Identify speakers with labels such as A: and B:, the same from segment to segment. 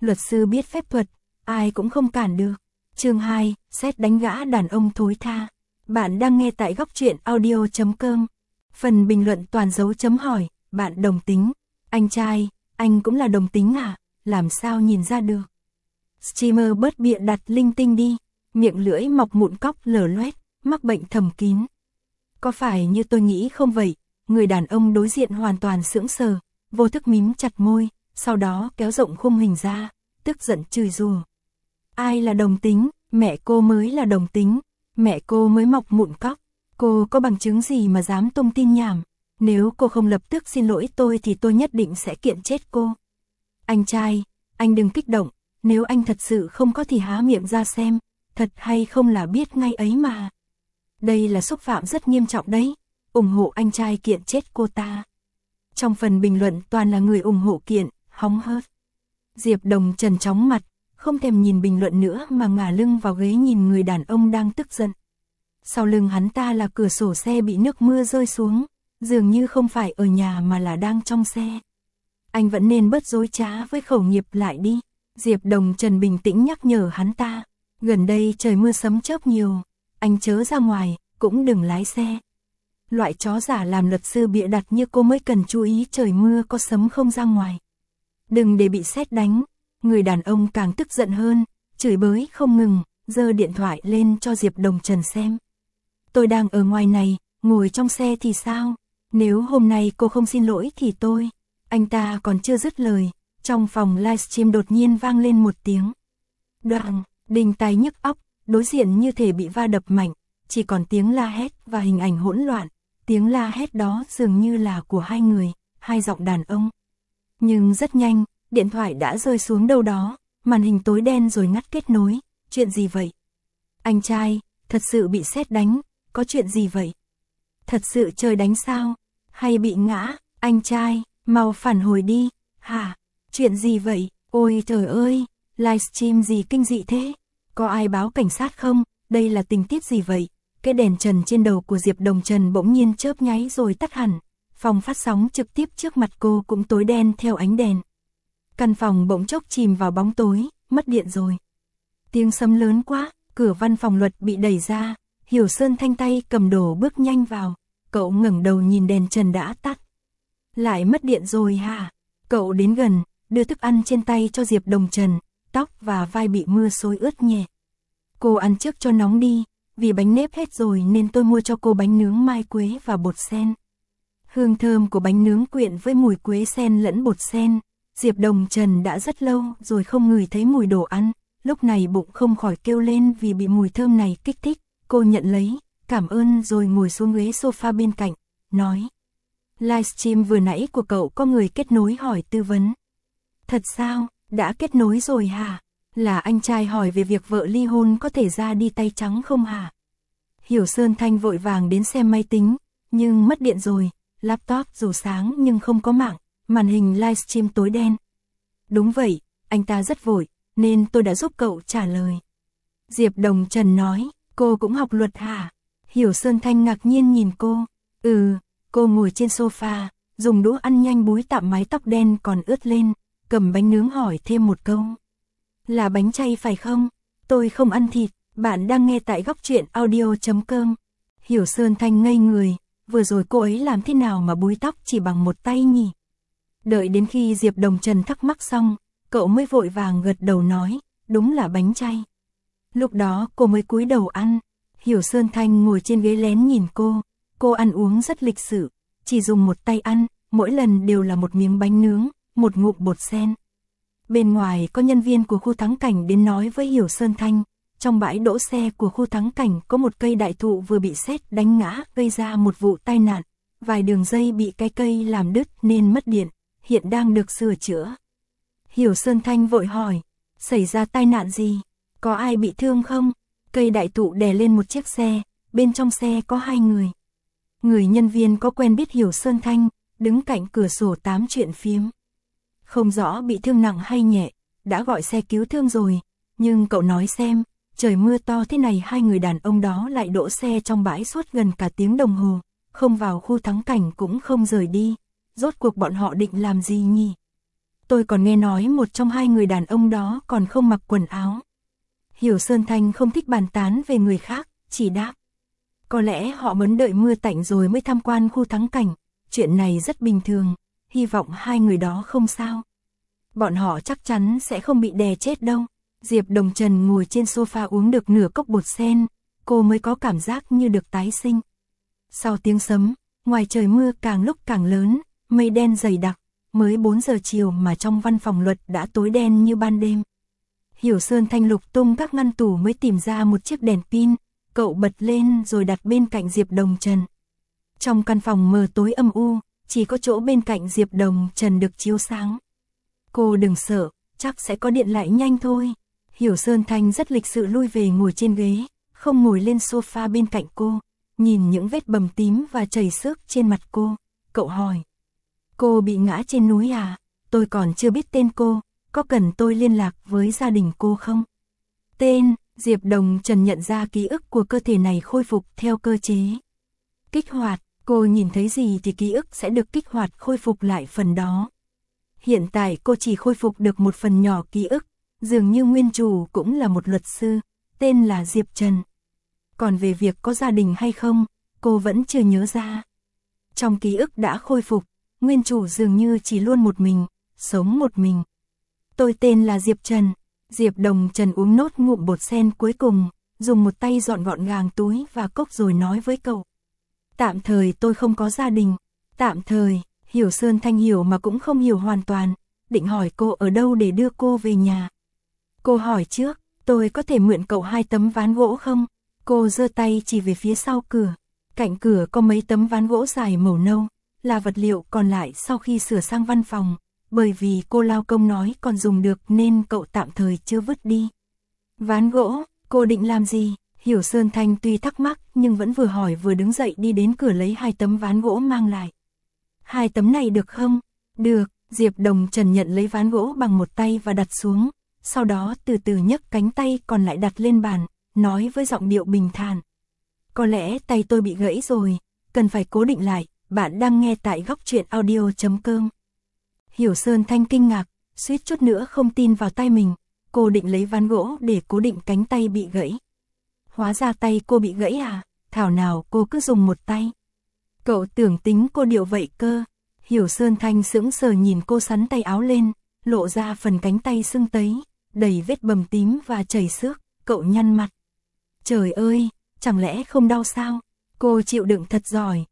A: luật sư biết phép thuật, ai cũng không cản được. Chương 2, sét đánh gã đàn ông thối tha. Bạn đang nghe tại góc truyện audio.com. Phần bình luận toàn dấu chấm hỏi, bạn đồng tính. Anh trai, anh cũng là đồng tính à? Làm sao nhìn ra được? Streamer bớt bịa đặt linh tinh đi, miệng lưỡi mọc mụn cóc lở loét, mắc bệnh thầm kín. Có phải như tôi nghĩ không vậy? Người đàn ông đối diện hoàn toàn sững sờ, vô thức mím chặt môi, sau đó kéo rộng khung hình ra, tức giận chửi rủa. Ai là đồng tính? Mẹ cô mới là đồng tính, mẹ cô mới mọc mụn cóc. Cô có bằng chứng gì mà dám tung tin nhảm? Nếu cô không lập tức xin lỗi tôi thì tôi nhất định sẽ kiện chết cô. Anh trai, anh đừng kích động, nếu anh thật sự không có thì há miệng ra xem, thật hay không là biết ngay ấy mà. Đây là xúc phạm rất nghiêm trọng đấy, ủng hộ anh trai kiện chết cô ta. Trong phần bình luận toàn là người ủng hộ kiện, hóng hớt. Diệp Đồng Trần chóng mặt, không thèm nhìn bình luận nữa mà ngả lưng vào ghế nhìn người đàn ông đang tức giận. Sau lưng hắn ta là cửa sổ xe bị nước mưa rơi xuống, dường như không phải ở nhà mà là đang trong xe. Anh vẫn nên bớt dối trá với khẩu nghiệp lại đi. Diệp Đồng Trần bình tĩnh nhắc nhở hắn ta, gần đây trời mưa sấm chớp nhiều, anh chớ ra ngoài, cũng đừng lái xe. Loại chó giả làm luật sư bịa đặt như cô mới cần chú ý trời mưa có sấm không ra ngoài. Đừng để bị sét đánh. Người đàn ông càng tức giận hơn, chửi bới không ngừng, giơ điện thoại lên cho Diệp Đồng Trần xem. Tôi đang ở ngoài này, ngồi trong xe thì sao? Nếu hôm nay cô không xin lỗi thì tôi... Anh ta còn chưa dứt lời, trong phòng livestream đột nhiên vang lên một tiếng. Đoàng, đinh tai nhức óc, đối diện như thể bị va đập mạnh, chỉ còn tiếng la hét và hình ảnh hỗn loạn. Tiếng la hét đó dường như là của hai người, hai giọng đàn ông. Nhưng rất nhanh, điện thoại đã rơi xuống đâu đó, màn hình tối đen rồi ngắt kết nối. Chuyện gì vậy? Anh trai, thật sự bị sét đánh, có chuyện gì vậy? Thật sự trời đánh sao? Hay bị ngã? Anh trai, mau phản hồi đi. Hả? Chuyện gì vậy? Ôi trời ơi, livestream gì kinh dị thế? Có ai báo cảnh sát không? Đây là tình tiết gì vậy? Cái đèn trần trên đầu của Diệp Đồng Trần bỗng nhiên chớp nháy rồi tắt hẳn. Phòng phát sóng trực tiếp trước mặt cô cũng tối đen theo ánh đèn. Căn phòng bỗng chốc chìm vào bóng tối, mất điện rồi. Tiếng sấm lớn quá, cửa văn phòng luật bị đẩy ra, Hiểu Sơn Thanh tay cầm đồ bước nhanh vào. Cậu ngẩng đầu nhìn đèn trần đã tắt. Lại mất điện rồi hả? Cậu đến gần, đưa thức ăn trên tay cho Diệp Đồng Trần, tóc và vai bị mưa xối ướt nhẹ. Cô ăn trước cho nóng đi, vì bánh nếp hết rồi nên tôi mua cho cô bánh nướng mai quế và bột sen. Hương thơm của bánh nướng quyện với mùi quế sen lẫn bột sen. Diệp Đồng Trần đã rất lâu rồi không ngửi thấy mùi đồ ăn, lúc này bụng không khỏi kêu lên vì bị mùi thơm này kích thích. Cô nhận lấy, cảm ơn rồi ngồi xuống ghế sofa bên cạnh, nói. Livestream vừa nãy của cậu có người kết nối hỏi tư vấn. Thật sao, đã kết nối rồi hả? Là anh trai hỏi về việc vợ ly hôn có thể ra đi tay trắng không hả? Hiểu Sơn Thanh vội vàng đến xem máy tính, nhưng mất điện rồi, laptop dù sáng nhưng không có mạng, màn hình livestream tối đen. Đúng vậy, anh ta rất vội, nên tôi đã giúp cậu trả lời. Diệp Đồng Trần nói, cô cũng học luật hả? Hiểu Sơn Thanh ngạc nhiên nhìn cô. Cô ngồi trên sofa, dùng đũa ăn nhanh búi tạm mái tóc đen còn ướt lên, cầm bánh nướng hỏi thêm một câu. Là bánh chay phải không? Tôi không ăn thịt, bạn đang nghe tại góc truyện audio.com. Hiểu Sơn Thanh ngây người, vừa rồi cô ấy làm thế nào mà búi tóc chỉ bằng một tay nhỉ? Đợi đến khi Diệp Đồng Trần thắc mắc xong, cậu mới vội vàng gật đầu nói, đúng là bánh chay. Lúc đó cô mới cúi đầu ăn, Hiểu Sơn Thanh ngồi trên ghế lén nhìn cô ăn uống rất lịch sự, chỉ dùng một tay ăn, mỗi lần đều là một miếng bánh nướng, một ngụm bột sen. Bên ngoài có nhân viên của khu thắng cảnh đến nói với Hiểu Sơn Thanh, trong bãi đỗ xe của khu thắng cảnh có một cây đại thụ vừa bị sét đánh ngã gây ra một vụ tai nạn, vài đường dây bị cái cây làm đứt nên mất điện, hiện đang được sửa chữa. Hiểu Sơn Thanh vội hỏi, xảy ra tai nạn gì? Có ai bị thương không? Cây đại thụ đè lên một chiếc xe, bên trong xe có 2 người. Người nhân viên có quen biết Hiểu Sơn Thanh, đứng cạnh cửa sổ tám chuyện phiếm. Không rõ bị thương nặng hay nhẹ, đã gọi xe cứu thương rồi, nhưng cậu nói xem, trời mưa to thế này 2 người đàn ông đó lại đỗ xe trong bãi suốt gần cả tiếng đồng hồ, không vào khu thắng cảnh cũng không rời đi, rốt cuộc bọn họ định làm gì nhỉ? Tôi còn nghe nói một trong hai người đàn ông đó còn không mặc quần áo. Hiểu Sơn Thanh không thích bàn tán về người khác, chỉ đáp. Có lẽ họ muốn đợi mưa tạnh rồi mới tham quan khu thắng cảnh, chuyện này rất bình thường, hy vọng hai người đó không sao. Bọn họ chắc chắn sẽ không bị đè chết đâu. Diệp Đồng Trần ngồi trên sofa uống được nửa cốc bột sen, cô mới có cảm giác như được tái sinh. Sau tiếng sấm, ngoài trời mưa càng lúc càng lớn, mây đen dày đặc, mới 4 giờ chiều mà trong văn phòng luật đã tối đen như ban đêm. Hiểu Sơn Thanh lục tung các ngăn tủ mới tìm ra một chiếc đèn pin, cậu bật lên rồi đặt bên cạnh Diệp Đồng Trần. Trong căn phòng mờ tối âm u, chỉ có chỗ bên cạnh Diệp Đồng Trần được chiếu sáng. Cô đừng sợ, chắc sẽ có điện lại nhanh thôi. Hiểu Sơn Thanh rất lịch sự lui về ngồi trên ghế, không ngồi lên sofa bên cạnh cô, nhìn những vết bầm tím và chảy xước trên mặt cô, cậu hỏi. Cô bị ngã trên núi à? Tôi còn chưa biết tên cô, có cần tôi liên lạc với gia đình cô không? Tên, Diệp Đồng Trần nhận ra ký ức của cơ thể này khôi phục theo cơ chế kích hoạt, cô nhìn thấy gì thì ký ức sẽ được kích hoạt khôi phục lại phần đó. Hiện tại cô chỉ khôi phục được một phần nhỏ ký ức, dường như nguyên chủ cũng là một luật sư, tên là Diệp Trần. Còn về việc có gia đình hay không, cô vẫn chưa nhớ ra. Trong ký ức đã khôi phục, nguyên chủ dường như chỉ luôn một mình, sống một mình. Tôi tên là Diệp Trần. Diệp Đồng Trần uống nốt ngụm bột sen cuối cùng, dùng một tay dọn gọn gàng túi và cốc rồi nói với cậu. Tạm thời tôi không có gia đình. Tạm thời, Hiểu Sơn Thanh hiểu mà cũng không hiểu hoàn toàn, định hỏi cô ở đâu để đưa cô về nhà. Cô hỏi trước, tôi có thể mượn cậu 2 tấm ván gỗ không? Cô giơ tay chỉ về phía sau cửa. Cạnh cửa có mấy tấm ván gỗ dài màu nâu, là vật liệu còn lại sau khi sửa sang văn phòng, bởi vì cô lao công nói còn dùng được nên cậu tạm thời chưa vứt đi. Ván gỗ, cô định làm gì? Hiểu Sơn Thanh tuy thắc mắc nhưng vẫn vừa hỏi vừa đứng dậy đi đến cửa lấy 2 tấm ván gỗ mang lại. 2 tấm này được không? Được, Diệp Đồng Trần nhận lấy ván gỗ bằng một tay và đặt xuống, sau đó từ từ nhấc cánh tay còn lại đặt lên bàn, nói với giọng điệu bình thản. Có lẽ tay tôi bị gãy rồi, cần phải cố định lại, bạn đang nghe tại góc truyện audio.com. Hiểu Sơn Thanh kinh ngạc, suýt chút nữa không tin vào tay mình, cô định lấy ván gỗ để cố định cánh tay bị gãy. Hóa ra tay cô bị gãy à, thảo nào cô cứ dùng một tay. Cậu tưởng tính cô điệu vậy cơ. Hiểu Sơn Thanh sững sờ nhìn cô sắn tay áo lên, lộ ra phần cánh tay sưng tấy, đầy vết bầm tím và chảy xước, cậu nhăn mặt. Trời ơi, chẳng lẽ không đau sao? Cô chịu đựng thật giỏi.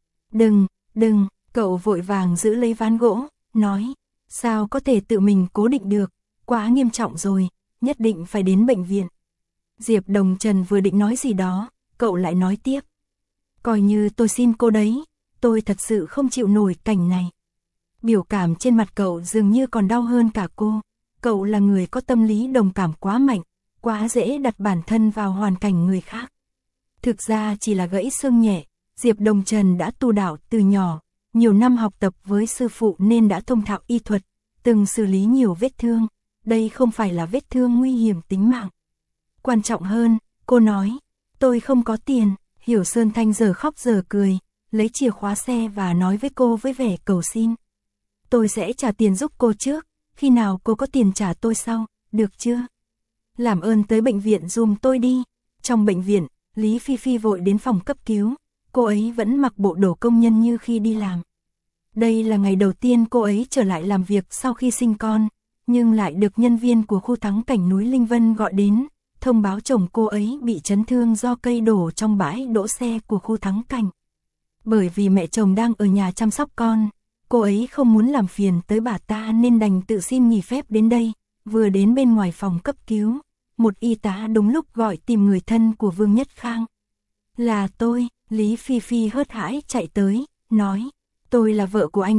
A: Đừng, cậu vội vàng giữ lấy ván gỗ, nói. Sao có thể tự mình cố định được, quá nghiêm trọng rồi, nhất định phải đến bệnh viện. Diệp Đồng Trần vừa định nói gì đó, cậu lại nói tiếp. Coi như tôi xin cô đấy, tôi thật sự không chịu nổi cảnh này. Biểu cảm trên mặt cậu dường như còn đau hơn cả cô, cậu là người có tâm lý đồng cảm quá mạnh, quá dễ đặt bản thân vào hoàn cảnh người khác. Thực ra chỉ là gãy xương nhẹ, Diệp Đồng Trần đã tu đạo từ nhỏ, nhiều năm học tập với sư phụ nên đã thông thạo y thuật, từng xử lý nhiều vết thương, đây không phải là vết thương nguy hiểm tính mạng. Quan trọng hơn, cô nói, tôi không có tiền. Hiểu Sơn Thanh giờ khóc giờ cười, lấy chìa khóa xe và nói với cô với vẻ cầu xin. Tôi sẽ trả tiền giúp cô trước, khi nào cô có tiền trả tôi sau, được chưa? Làm ơn tới bệnh viện giùm tôi đi. Trong bệnh viện, Lý Phi Phi vội đến phòng cấp cứu, cô ấy vẫn mặc bộ đồ công nhân như khi đi làm. Đây là ngày đầu tiên cô ấy trở lại làm việc sau khi sinh con, nhưng lại được nhân viên của khu thắng cảnh núi Linh Vân gọi đến, thông báo chồng cô ấy bị chấn thương do cây đổ trong bãi đỗ xe của khu thắng cảnh. Bởi vì mẹ chồng đang ở nhà chăm sóc con, cô ấy không muốn làm phiền tới bà ta nên đành tự xin nghỉ phép đến đây. Vừa đến bên ngoài phòng cấp cứu, một y tá đúng lúc gọi tìm người thân của Vương Nhất Khang. Là tôi. Lý Phi Phi hớt hãi chạy tới, nói, tôi là vợ của anh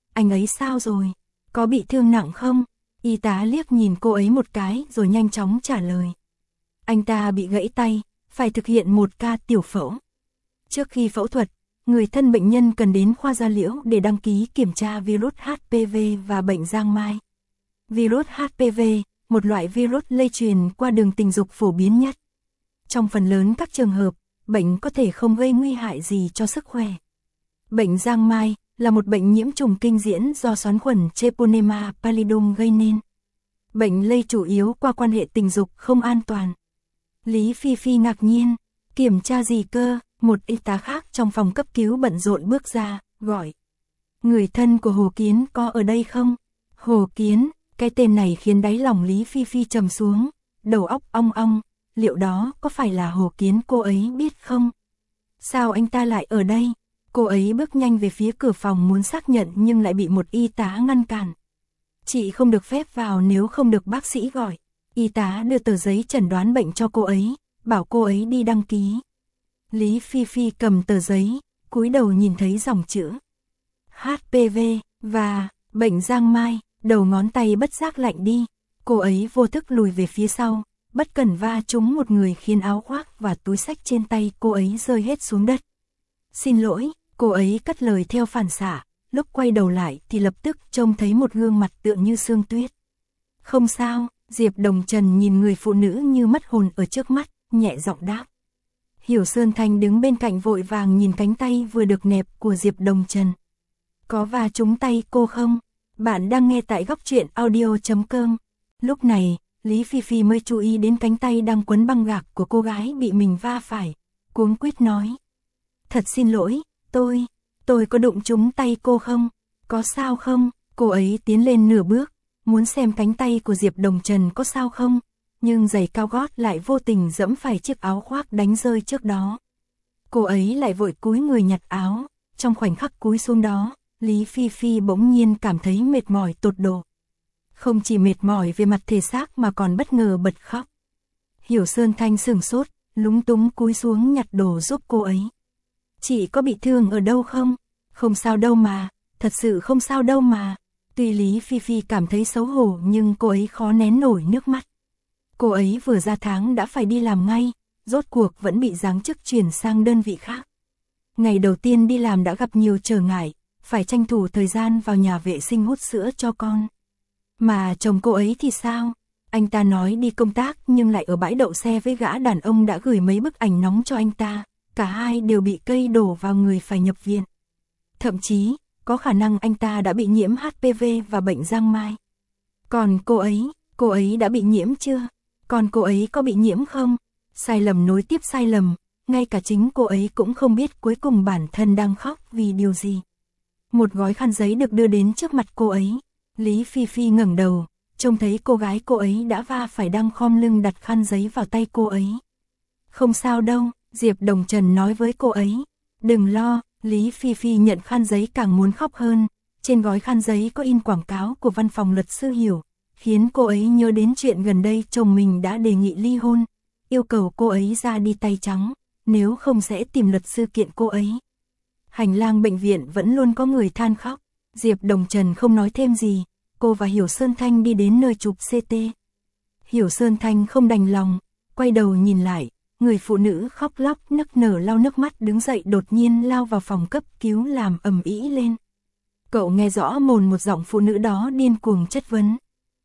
A: ấy sao rồi? Có bị thương nặng không? Y tá liếc nhìn cô ấy một cái rồi nhanh chóng trả lời. Anh ta bị gãy tay, phải thực hiện một ca tiểu phẫu. Trước khi phẫu thuật, người thân bệnh nhân cần đến khoa da liễu để đăng ký kiểm tra virus HPV và bệnh giang mai. Virus HPV, một loại virus lây truyền qua đường tình dục phổ biến nhất. Trong phần lớn các trường hợp, bệnh có thể không gây nguy hại gì cho sức khỏe. Bệnh giang mai là một bệnh nhiễm trùng kinh diễn do xoắn khuẩn Treponema pallidum gây nên. Bệnh lây chủ yếu qua quan hệ tình dục không an toàn. Lý Phi Phi ngạc nhiên, kiểm tra gì cơ? Một y tá khác trong phòng cấp cứu bận rộn bước ra, gọi. Người thân của Hồ Kiến có ở đây không? Hồ Kiến, cái tên này khiến đáy lòng Lý Phi Phi trầm xuống, đầu óc ong ong, liệu đó có phải là Hồ Kiến cô ấy biết không? Sao anh ta lại ở đây? Cô ấy bước nhanh về phía cửa phòng muốn xác nhận nhưng lại bị một y tá ngăn cản. Chị không được phép vào nếu không được bác sĩ gọi. Y tá đưa tờ giấy chẩn đoán bệnh cho cô ấy, bảo cô ấy đi đăng ký. Lý Phi Phi cầm tờ giấy, cúi đầu nhìn thấy dòng chữ HPV và bệnh giang mai, đầu ngón tay bất giác lạnh đi. Cô ấy vô thức lùi về phía sau, bất cẩn va trúng một người khiến áo khoác và túi xách trên tay cô ấy rơi hết xuống đất. Xin lỗi, cô ấy cất lời theo phản xạ, lúc quay đầu lại thì lập tức trông thấy một gương mặt tựa như sương tuyết. Không sao, Diệp Đồng Trần nhìn người phụ nữ như mất hồn ở trước mắt, nhẹ giọng đáp. Hiểu Sơn Thanh đứng bên cạnh vội vàng nhìn cánh tay vừa được nẹp của Diệp Đồng Trần. Có va trúng tay cô không? Bạn đang nghe tại góc truyện audio.com. Lúc này, Lý Phi Phi mới chú ý đến cánh tay đang quấn băng gạc của cô gái bị mình va phải. Cuống quýt nói. Thật xin lỗi, tôi có đụng trúng tay cô không? Có sao không? Cô ấy tiến lên nửa bước, muốn xem cánh tay của Diệp Đồng Trần có sao không? Nhưng giày cao gót lại vô tình dẫm phải chiếc áo khoác đánh rơi trước đó. Cô ấy lại vội cúi người nhặt áo, trong khoảnh khắc cúi xuống đó, Lý Phi Phi bỗng nhiên cảm thấy mệt mỏi tột độ. Không chỉ mệt mỏi về mặt thể xác mà còn bất ngờ bật khóc. Hiểu Sơn Thanh sửng sốt, lúng túng cúi xuống nhặt đồ giúp cô ấy. Chị có bị thương ở đâu không? Không sao đâu mà, thật sự không sao đâu mà. Tuy Lý Phi Phi cảm thấy xấu hổ nhưng cô ấy khó nén nổi nước mắt. Cô ấy vừa ra tháng đã phải đi làm ngay, rốt cuộc vẫn bị giáng chức chuyển sang đơn vị khác. Ngày đầu tiên đi làm đã gặp nhiều trở ngại, phải tranh thủ thời gian vào nhà vệ sinh hút sữa cho con. Mà chồng cô ấy thì sao? Anh ta nói đi công tác nhưng lại ở bãi đậu xe với gã đàn ông đã gửi mấy bức ảnh nóng cho anh ta, cả hai đều bị cây đổ vào người phải nhập viện. Thậm chí, có khả năng anh ta đã bị nhiễm HPV và bệnh giang mai. Còn cô ấy đã bị nhiễm chưa? Còn cô ấy có bị nhiễm không? Sai lầm nối tiếp sai lầm, ngay cả chính cô ấy cũng không biết cuối cùng bản thân đang khóc vì điều gì. Một gói khăn giấy được đưa đến trước mặt cô ấy. Lý Phi Phi ngẩng đầu, trông thấy cô gái cô ấy đã va phải đang khom lưng đặt khăn giấy vào tay cô ấy. Không sao đâu, Diệp Đồng Trần nói với cô ấy. Đừng lo, Lý Phi Phi nhận khăn giấy càng muốn khóc hơn. Trên gói khăn giấy có in quảng cáo của văn phòng luật sư Hiểu, khiến cô ấy nhớ đến chuyện gần đây chồng mình đã đề nghị ly hôn, yêu cầu cô ấy ra đi tay trắng, nếu không sẽ tìm luật sư kiện cô ấy. Hành lang bệnh viện vẫn luôn có người than khóc. Diệp Đồng Trần không nói thêm gì, cô và Hiểu Sơn Thanh đi đến nơi chụp CT. Hiểu Sơn Thanh không đành lòng, quay đầu nhìn lại, người phụ nữ khóc lóc nức nở lau nước mắt đứng dậy đột nhiên lao vào phòng cấp cứu làm ầm ĩ lên. Cậu nghe rõ mồn một giọng phụ nữ đó điên cuồng chất vấn.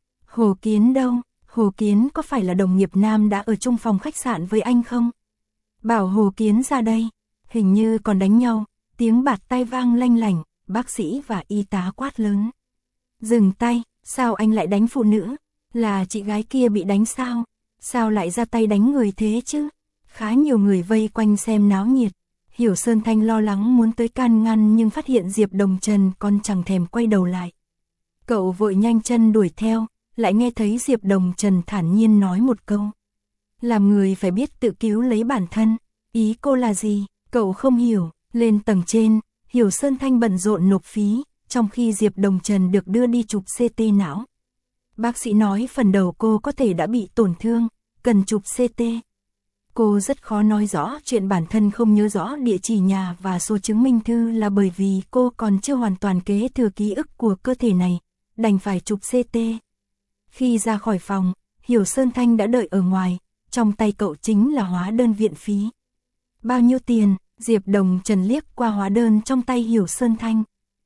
A: Hồ Kiến đâu? Hồ Kiến có phải là đồng nghiệp nam đã ở chung phòng khách sạn với anh không? Bảo Hồ Kiến ra đây, hình như còn đánh nhau, tiếng bạt tai vang lanh lảnh. Bác sĩ và y tá quát lớn. Dừng tay, sao anh lại đánh phụ nữ? Là chị gái kia bị đánh sao? Sao lại ra tay đánh người thế chứ? Khá nhiều người vây quanh xem náo nhiệt. Hiểu Sơn Thanh lo lắng muốn tới can ngăn nhưng phát hiện Diệp Đồng Trần còn chẳng thèm quay đầu lại. Cậu vội nhanh chân đuổi theo, lại nghe thấy Diệp Đồng Trần thản nhiên nói một câu. Làm người phải biết tự cứu lấy bản thân. Ý cô là gì? Cậu không hiểu. Lên tầng trên, Hiểu Sơn Thanh bận rộn nộp phí, trong khi Diệp Đồng Trần được đưa đi chụp CT não. Bác sĩ nói phần đầu cô có thể đã bị tổn thương, cần chụp CT. Cô rất khó nói rõ chuyện bản thân không nhớ rõ địa chỉ nhà và số chứng minh thư là bởi vì cô còn chưa hoàn toàn kế thừa ký ức của cơ thể này, đành phải chụp CT. Khi ra khỏi phòng, Hiểu Sơn Thanh đã đợi ở ngoài, trong tay cậu chính là hóa đơn viện phí. Bao nhiêu tiền? Diệp Đồng Trần liếc qua hóa đơn trong tay Hiểu Sơn Thanh.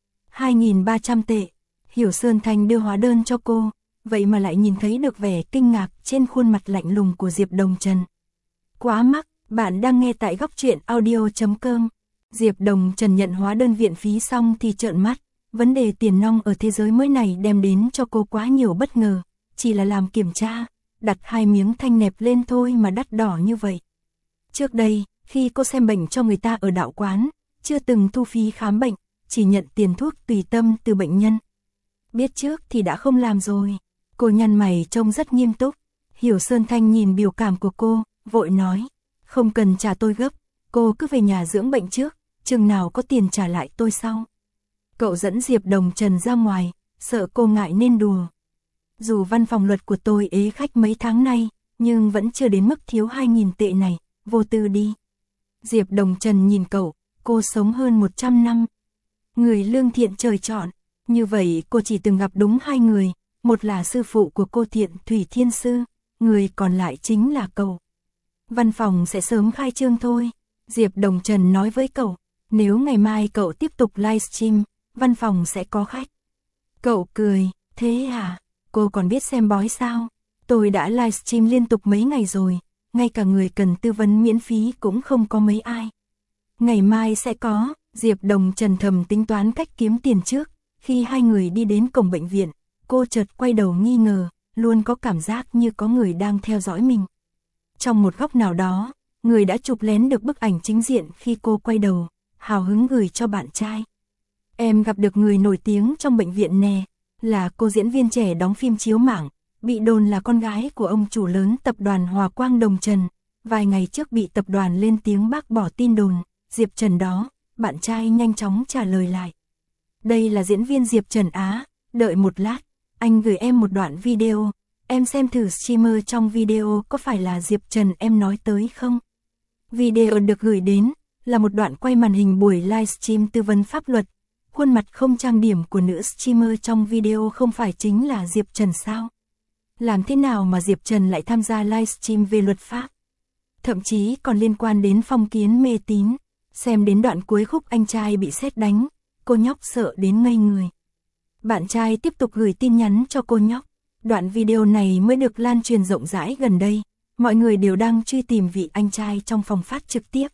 A: 2.300 tệ. Hiểu Sơn Thanh đưa hóa đơn cho cô, vậy mà lại nhìn thấy được vẻ kinh ngạc trên khuôn mặt lạnh lùng của Diệp Đồng Trần. Quá mắc, bạn đang nghe tại góc truyện audio.com. Diệp Đồng Trần nhận hóa đơn viện phí xong thì trợn mắt, vấn đề tiền nong ở thế giới mới này đem đến cho cô quá nhiều bất ngờ, chỉ là làm kiểm tra, đặt 2 miếng thanh nẹp lên thôi mà đắt đỏ như vậy. Trước đây, khi cô xem bệnh cho người ta ở đạo quán, chưa từng thu phí khám bệnh, chỉ nhận tiền thuốc tùy tâm từ bệnh nhân. Biết trước thì đã không làm rồi. Cô nhăn mày trông rất nghiêm túc. Hiểu Sơn Thanh nhìn biểu cảm của cô, vội nói, không cần trả tôi gấp, cô cứ về nhà dưỡng bệnh trước, chừng nào có tiền trả lại tôi sau. Cậu dẫn Diệp Đồng Trần ra ngoài, sợ cô ngại nên đùa. Dù văn phòng luật của tôi ế khách mấy tháng nay, nhưng vẫn chưa đến mức thiếu 2.000 tệ này, vô tư đi. Diệp Đồng Trần nhìn cậu, cô sống hơn 100 năm. Người lương thiện trời chọn, như vậy cô chỉ từng gặp đúng 2 người, một là sư phụ của cô Thiện Thủy Thiên Sư, người còn lại chính là cậu. Văn phòng sẽ sớm khai trương thôi, Diệp Đồng Trần nói với cậu, nếu ngày mai cậu tiếp tục livestream, văn phòng sẽ có khách. Cậu cười, thế à, cô còn biết xem bói sao? Tôi đã livestream liên tục mấy ngày rồi, ngay cả người cần tư vấn miễn phí cũng không có mấy ai. Ngày mai sẽ có, Diệp Đồng Trần thầm tính toán cách kiếm tiền trước, khi 2 người đi đến cổng bệnh viện, cô chợt quay đầu nghi ngờ, luôn có cảm giác như có người đang theo dõi mình. Trong một góc nào đó, người đã chụp lén được bức ảnh chính diện khi cô quay đầu, hào hứng gửi cho bạn trai. Em gặp được người nổi tiếng trong bệnh viện nè, là cô diễn viên trẻ đóng phim chiếu mảng, bị đồn là con gái của ông chủ lớn tập đoàn Hòa Quang Đồng Trần, vài ngày trước bị tập đoàn lên tiếng bác bỏ tin đồn, Diệp Trần đó, bạn trai nhanh chóng trả lời lại. Đây là diễn viên Diệp Trần Á, đợi một lát, anh gửi em một đoạn video, em xem thử streamer trong video có phải là Diệp Trần em nói tới không? Video được gửi đến, là một đoạn quay màn hình buổi livestream tư vấn pháp luật, khuôn mặt không trang điểm của nữ streamer trong video không phải chính là Diệp Trần sao? Làm thế nào mà Diệp Trần lại tham gia livestream về luật pháp? Thậm chí còn liên quan đến phong kiến mê tín, xem đến đoạn cuối khúc anh trai bị sét đánh, cô nhóc sợ đến ngây người. Bạn trai tiếp tục gửi tin nhắn cho cô nhóc, đoạn video này mới được lan truyền rộng rãi gần đây, mọi người đều đang truy tìm vị anh trai trong phòng phát trực tiếp.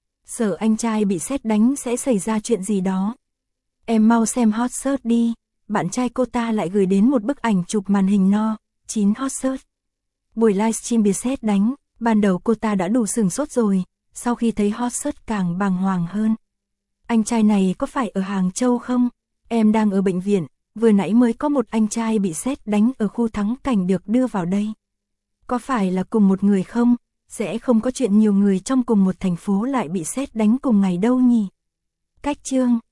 A: Sợ anh trai bị sét đánh sẽ xảy ra chuyện gì đó. Em mau xem hot search đi, bạn trai cô ta lại gửi đến một bức ảnh chụp màn hình no, 9 hot search. Buổi livestream bị sét đánh, ban đầu cô ta đã đủ sửng sốt rồi, sau khi thấy hot search càng bàng hoàng hơn. Anh trai này có phải ở Hàng Châu không? Em đang ở bệnh viện, vừa nãy mới có một anh trai bị sét đánh ở khu thắng cảnh được đưa vào đây. Có phải là cùng một người không? Sẽ không có chuyện nhiều người trong cùng một thành phố lại bị sét đánh cùng ngày đâu nhỉ? Cách chương